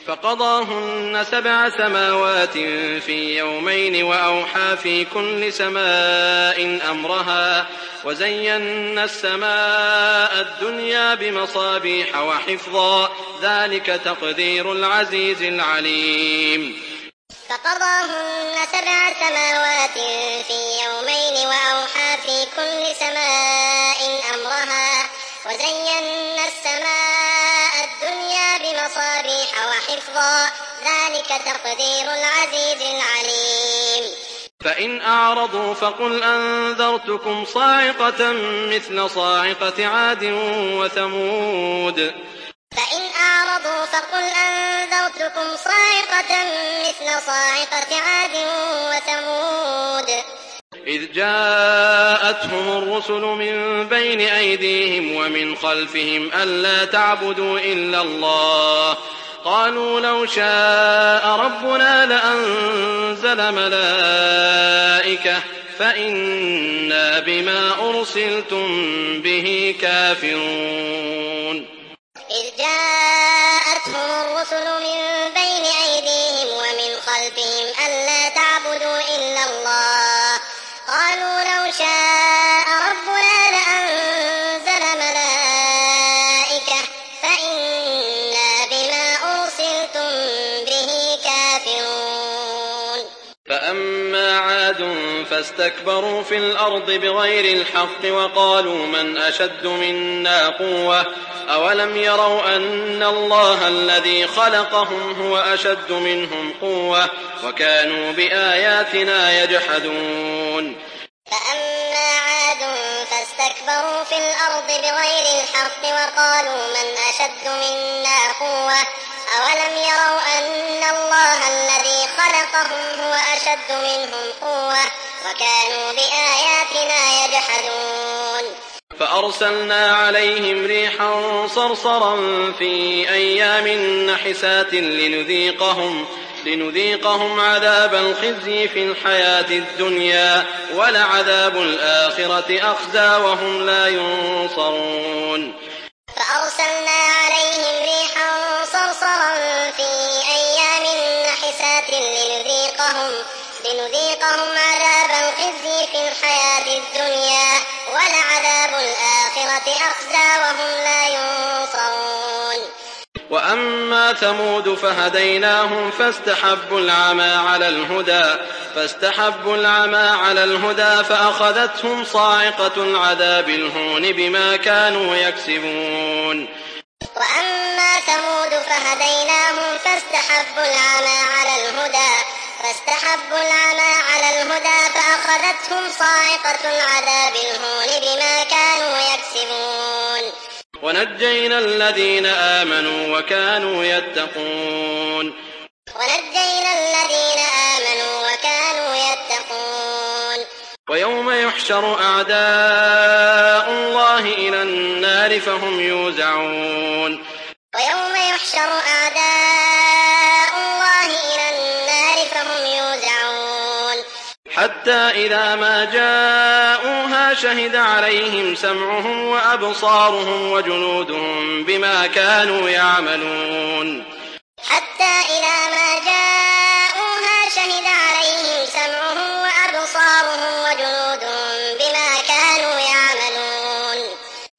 فقضاهن 7 سماوات في يومين وأوحى في كل سماء أمرها وزينا السماء الدنيا بمصابيح وحفظا ذلك تقدير العزيز العليم. فقضاهن 7 سماوات في يومين وأوحى في كل سماء أمرها وزينا السماء الدنيا بمصابيح وحفظا ذلك تقدير العزيز العليم. فإن أعرضوا فقل أنذرتكم صاعقة مثل صاعقة عاد وثمود. فإن أعرضوا فقل أنذرتكم صاعقة مثل صاعقة عاد وثمود. إذ جاءتهم الرسل من بين أيديهم ومن خلفهم ألا تعبدوا إلا الله قالوا لو شاء ربنا لأنزل ملائكة فإنا بما أرسلتم به كافرون. إذ جاءتهم الرسل من بين أيديهم ومن خلفهم ألا تعبدوا إلا الله قالوا لو شاء ربنا لأنزل ملائكة فإنا بما أرسلتم به كافرون. فأما عاد فاستكبروا في الأرض بغير الحق وقالوا من أشد منا قوة أولم يروا أن الله الذي خلقهم هو أشد منهم قوة وكانوا بآياتنا يجحدون. فأما عاد فاستكبروا في الأرض بغير الحق وقالوا من أشد منا قوة أولم يروا أن الله الذي خلقهم هو أشد منهم قوة وكانوا بآياتنا يجحدون. فأرسلنا عليهم ريحا صرصرا في أيام نحسات لنذيقهم عذاب الخزي في الحياة الدنيا ولعذاب الآخرة أخزى وهم لا ينصرون. فأرسلنا عليهم ريحا صرصرا في أيام نحسات لنذيقهم عذاب الخزي في الحياة الدنيا ولعذاب الآخرة أخزى وهم لا ينصرون. وأما ثمود فهديناهم فاستحبوا العمى على الهدى فأخذتهم صاعقة العذاب الهون بما كانوا يكسبون. وأما ثمود فهديناهم فاستحبوا العمى على الهدى فأخذتهم صاعقة العذاب الهون بما كانوا يكسبون. ونجينا الذين آمنوا وكانوا يتقون. ويوم يحشر أعداء الله إلى النار فهم يوزعون. حتى إذا ما جاءوها شهد عليهم سمعهم وأبصارهم وجلودهم بما كانوا يعملون. حتى إذا ما جاءوها شهد